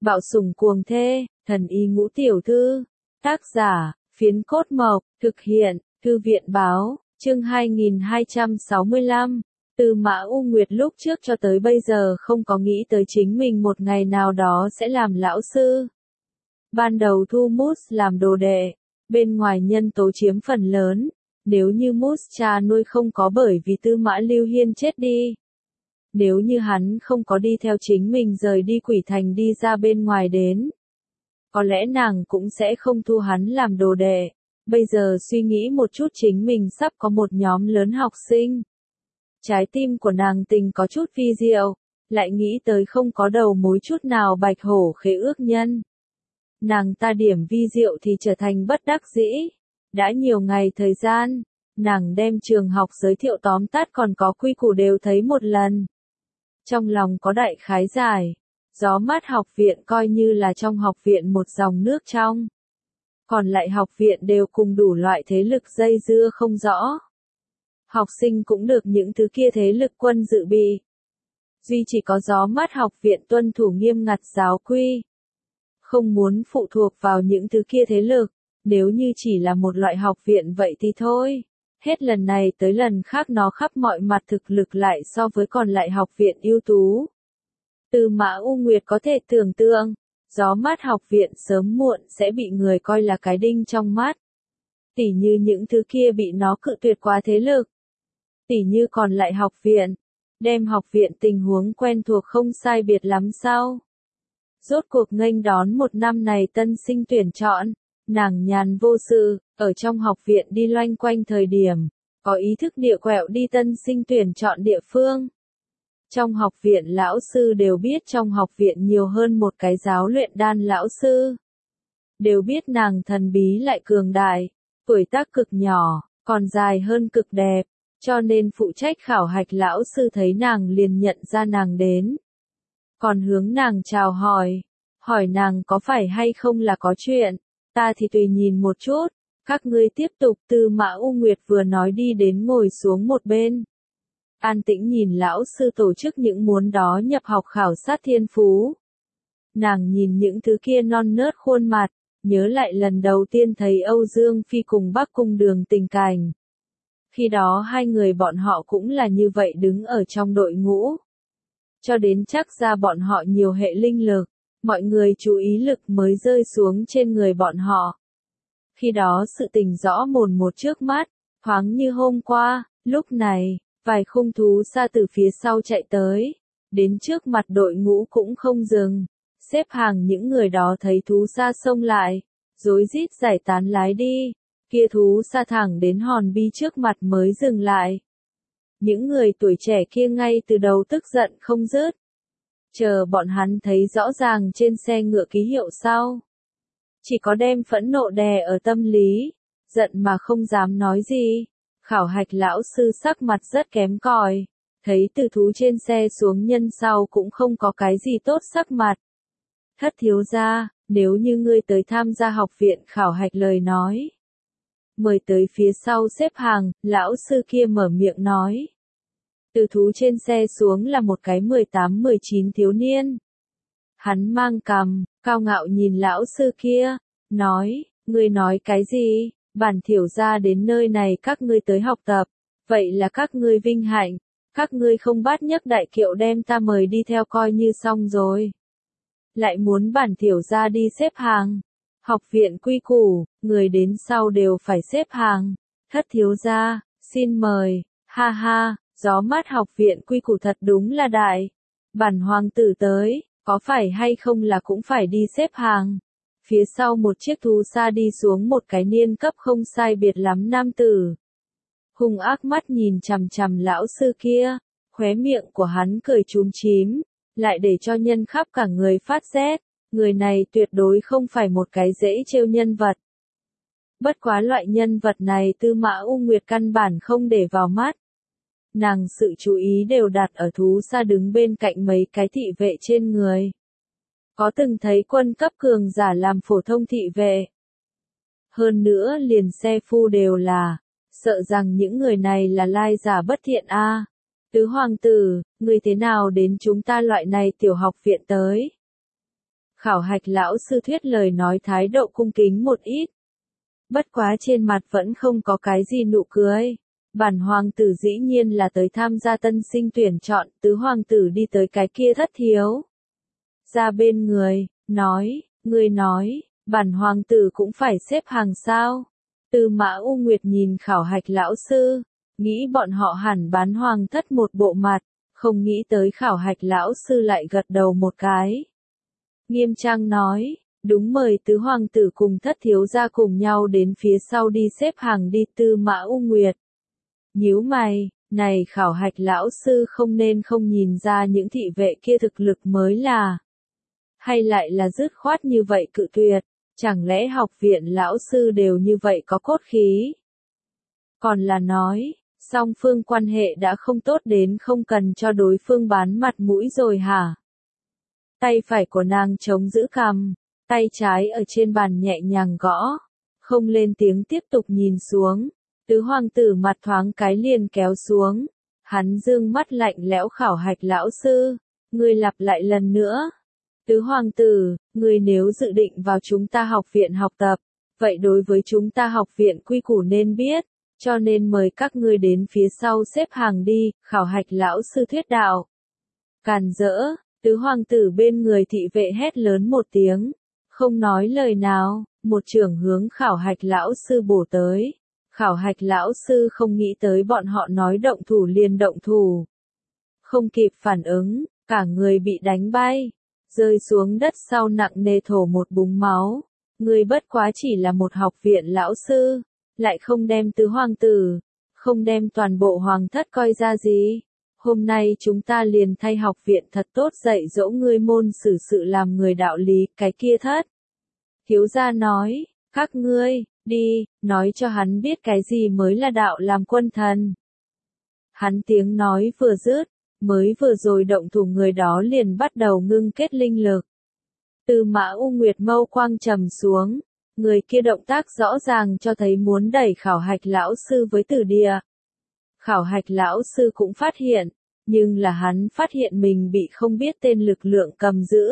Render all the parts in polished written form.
Bạo sủng cuồng thê, thần y ngũ tiểu thư. Tác giả, Phiến Cốt Mộc, thực hiện, Thư viện Báo, chương 2265. Tư Mã U Nguyệt lúc trước cho tới bây giờ không có nghĩ tới chính mình một ngày nào đó sẽ làm lão sư. Ban đầu thu Mút làm đồ đệ, bên ngoài nhân tố chiếm phần lớn, nếu như Mút cha nuôi không có bởi vì Tư Mã Lưu Hiên chết đi. Nếu như hắn không có đi theo chính mình rời đi Quỷ Thành đi ra bên ngoài đến. Có lẽ nàng cũng sẽ không thu hắn làm đồ đệ. Bây giờ suy nghĩ một chút chính mình sắp có một nhóm lớn học sinh. Trái tim của nàng tình có chút vi diệu, lại nghĩ tới không có đầu mối chút nào Bạch Hổ khế ước nhân. Nàng ta điểm vi diệu thì trở thành bất đắc dĩ. Đã nhiều ngày thời gian, nàng đem trường học giới thiệu tóm tắt còn có quy củ đều thấy một lần. Trong lòng có đại khái giải, gió mát học viện coi như là trong học viện một dòng nước trong. Còn lại học viện đều cùng đủ loại thế lực dây dưa không rõ. Học sinh cũng được những thứ kia thế lực quân dự bị. Duy chỉ có gió mát học viện tuân thủ nghiêm ngặt giáo quy. Không muốn phụ thuộc vào những thứ kia thế lực, nếu như chỉ là một loại học viện vậy thì thôi. Hết lần này tới lần khác nó khắp mọi mặt thực lực lại so với còn lại học viện ưu tú. Tư Mã U Nguyệt có thể tưởng tượng, gió mát học viện sớm muộn sẽ bị người coi là cái đinh trong mắt. Tỉ như những thứ kia bị nó cự tuyệt qua thế lực. Tỉ như còn lại học viện, đem học viện tình huống quen thuộc không sai biệt lắm sao. Rốt cuộc nghênh đón một năm này tân sinh tuyển chọn, nàng nhàn vô sự, ở trong học viện đi loanh quanh thời điểm, có ý thức địa quẹo đi tân sinh tuyển chọn địa phương. Trong học viện lão sư đều biết trong học viện nhiều hơn một cái giáo luyện đan lão sư. Đều biết nàng thần bí lại cường đại, tuổi tác cực nhỏ, còn dài hơn cực đẹp, cho nên phụ trách khảo hạch lão sư thấy nàng liền nhận ra nàng đến. Còn hướng nàng chào hỏi nàng có phải hay không là có chuyện, ta thì tùy nhìn một chút, các ngươi tiếp tục. Tư Mã U Nguyệt vừa nói đi đến ngồi xuống một bên. An tĩnh nhìn lão sư tổ chức những muốn đó nhập học khảo sát thiên phú. Nàng nhìn những thứ kia non nớt khuôn mặt, nhớ lại lần đầu tiên thấy Âu Dương Phi cùng Bắc Cung Đường tình cảnh. Khi đó hai người bọn họ cũng là như vậy đứng ở trong đội ngũ. Cho đến chắc ra bọn họ nhiều hệ linh lực, mọi người chú ý lực mới rơi xuống trên người bọn họ. Khi đó sự tình rõ mồn một trước mắt, thoáng như hôm qua, lúc này, vài khung thú xa từ phía sau chạy tới, đến trước mặt đội ngũ cũng không dừng, xếp hàng những người đó thấy thú xa xông lại, rối rít giải tán lái đi, kia thú xa thẳng đến Hòn Bi trước mặt mới dừng lại. Những người tuổi trẻ kia ngay từ đầu tức giận không dứt. Chờ bọn hắn thấy rõ ràng trên xe ngựa ký hiệu sau. Chỉ có đem phẫn nộ đè ở tâm lý, giận mà không dám nói gì. Khảo hạch lão sư sắc mặt rất kém cỏi, thấy từ thú trên xe xuống nhân sau cũng không có cái gì tốt sắc mặt. Thất thiếu gia, nếu như ngươi tới tham gia học viện khảo hạch lời nói. Mời tới phía sau xếp hàng, lão sư kia mở miệng nói. Từ thú trên xe xuống là một cái 18-19 thiếu niên. Hắn mang cằm, cao ngạo nhìn lão sư kia, nói, ngươi nói cái gì? Bản thiểu gia đến nơi này các ngươi tới học tập, vậy là các ngươi vinh hạnh, các ngươi không bát nhấc đại kiệu đem ta mời đi theo coi như xong rồi. Lại muốn bản thiểu gia đi xếp hàng, học viện quy củ, người đến sau đều phải xếp hàng, thất thiếu gia, xin mời, ha ha, gió mát học viện quy củ thật đúng là đại, bản hoàng tử tới, có phải hay không là cũng phải đi xếp hàng. Phía sau một chiếc thú xa đi xuống một cái niên cấp không sai biệt lắm nam tử. Hung ác mắt nhìn chằm chằm lão sư kia, khóe miệng của hắn cười chúm chím, lại để cho nhân khắp cả người phát rét, người này tuyệt đối không phải một cái dễ trêu nhân vật. Bất quá loại nhân vật này Tư Mã U Nguyệt căn bản không để vào mắt. Nàng sự chú ý đều đặt ở thú xa đứng bên cạnh mấy cái thị vệ trên người. Có từng thấy quân cấp cường giả làm phổ thông thị vệ. Hơn nữa liền xe phu đều là, sợ rằng những người này là lai giả bất thiện a. Tứ hoàng tử, người thế nào đến chúng ta loại này tiểu học viện tới? Khảo hạch lão sư thuyết lời nói thái độ cung kính một ít. Bất quá trên mặt vẫn không có cái gì nụ cười. Bản hoàng tử dĩ nhiên là tới tham gia tân sinh tuyển chọn, tứ hoàng tử đi tới cái kia thất thiếu. Ra bên người, nói, người nói, bản hoàng tử cũng phải xếp hàng sao. Tư Mã U Nguyệt nhìn khảo hạch lão sư, nghĩ bọn họ hẳn bán hoàng thất một bộ mặt, không nghĩ tới khảo hạch lão sư lại gật đầu một cái. Nghiêm trang nói, đúng, mời tứ hoàng tử cùng thất thiếu gia cùng nhau đến phía sau đi xếp hàng đi. Tư Mã U Nguyệt nhíu mày, này khảo hạch lão sư không nên không nhìn ra những thị vệ kia thực lực mới là, hay lại là dứt khoát như vậy cự tuyệt, chẳng lẽ học viện lão sư đều như vậy có cốt khí? Còn là nói, song phương quan hệ đã không tốt đến không cần cho đối phương bán mặt mũi rồi hả? Tay phải của nàng chống giữ cằm, tay trái ở trên bàn nhẹ nhàng gõ, không lên tiếng tiếp tục nhìn xuống. Tứ hoàng tử mặt thoáng cái liền kéo xuống, hắn dương mắt lạnh lẽo khảo hạch lão sư, ngươi lặp lại lần nữa. Tứ hoàng tử, ngươi nếu dự định vào chúng ta học viện học tập, vậy đối với chúng ta học viện quy củ nên biết, cho nên mời các ngươi đến phía sau xếp hàng đi. Khảo hạch lão sư thuyết đạo. Càn rỡ, tứ hoàng tử bên người thị vệ hét lớn một tiếng, không nói lời nào, một chưởng hướng khảo hạch lão sư bổ tới. Khảo hạch lão sư không nghĩ tới bọn họ nói động thủ liền động thủ. Không kịp phản ứng, cả người bị đánh bay, rơi xuống đất sau nặng nề thổ một búng máu. Người bất quá chỉ là một học viện lão sư, lại không đem tứ hoàng tử, không đem toàn bộ hoàng thất coi ra gì. Hôm nay chúng ta liền thay học viện thật tốt dạy dỗ ngươi môn xử sự làm người đạo lý. Cái kia thất thiếu gia nói, các ngươi đi, nói cho hắn biết cái gì mới là đạo làm quân thần. Hắn tiếng nói vừa dứt, mới vừa rồi động thủ người đó liền bắt đầu ngưng kết linh lực. Tư Mã U Nguyệt mâu quang trầm xuống, người kia động tác rõ ràng cho thấy muốn đẩy khảo hạch lão sư với tử địa. Khảo hạch lão sư cũng phát hiện, nhưng là hắn phát hiện mình bị không biết tên lực lượng cầm giữ.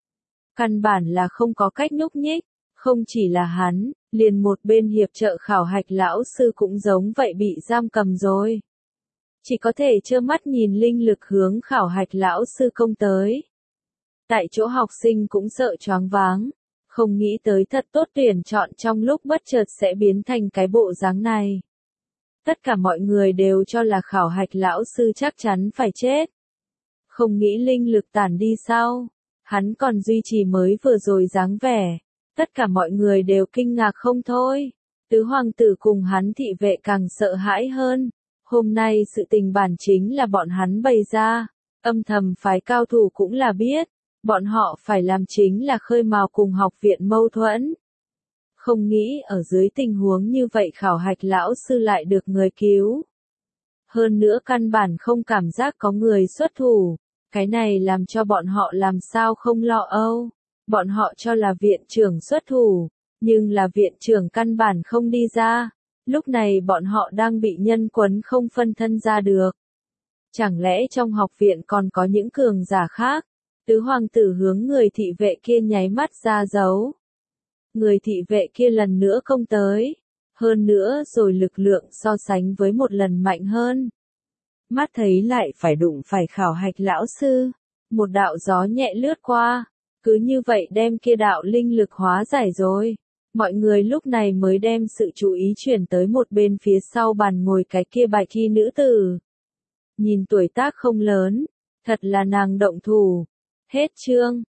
Căn bản là không có cách nhúc nhích, không chỉ là hắn, liền một bên hiệp trợ khảo hạch lão sư cũng giống vậy bị giam cầm rồi. Chỉ có thể trơ mắt nhìn linh lực hướng khảo hạch lão sư công tới. Tại chỗ học sinh cũng sợ choáng váng, không nghĩ tới thật tốt tuyển chọn trong lúc bất chợt sẽ biến thành cái bộ dáng này. Tất cả mọi người đều cho là khảo hạch lão sư chắc chắn phải chết. Không nghĩ linh lực tản đi sau, hắn còn duy trì mới vừa rồi dáng vẻ. Tất cả mọi người đều kinh ngạc không thôi. Tứ hoàng tử cùng hắn thị vệ càng sợ hãi hơn. Hôm nay sự tình bản chính là bọn hắn bày ra. Âm thầm phái cao thủ cũng là biết. Bọn họ phải làm chính là khơi mào cùng học viện mâu thuẫn. Không nghĩ ở dưới tình huống như vậy khảo hạch lão sư lại được người cứu. Hơn nữa căn bản không cảm giác có người xuất thủ. Cái này làm cho bọn họ làm sao không lo âu. Bọn họ cho là viện trưởng xuất thủ, nhưng là viện trưởng căn bản không đi ra. Lúc này bọn họ đang bị nhân quấn không phân thân ra được. Chẳng lẽ trong học viện còn có những cường giả khác? Tứ hoàng tử hướng người thị vệ kia nháy mắt ra dấu. Người thị vệ kia lần nữa công tới. Hơn nữa rồi lực lượng so sánh với một lần mạnh hơn. Mắt thấy lại phải đụng phải khảo hạch lão sư. Một đạo gió nhẹ lướt qua. Cứ như vậy đem kia đạo linh lực hóa giải rồi. Mọi người lúc này mới đem sự chú ý chuyển tới một bên phía sau bàn ngồi cái kia bạch y nữ tử. Nhìn tuổi tác không lớn, thật là nàng động thủ. Hết chương.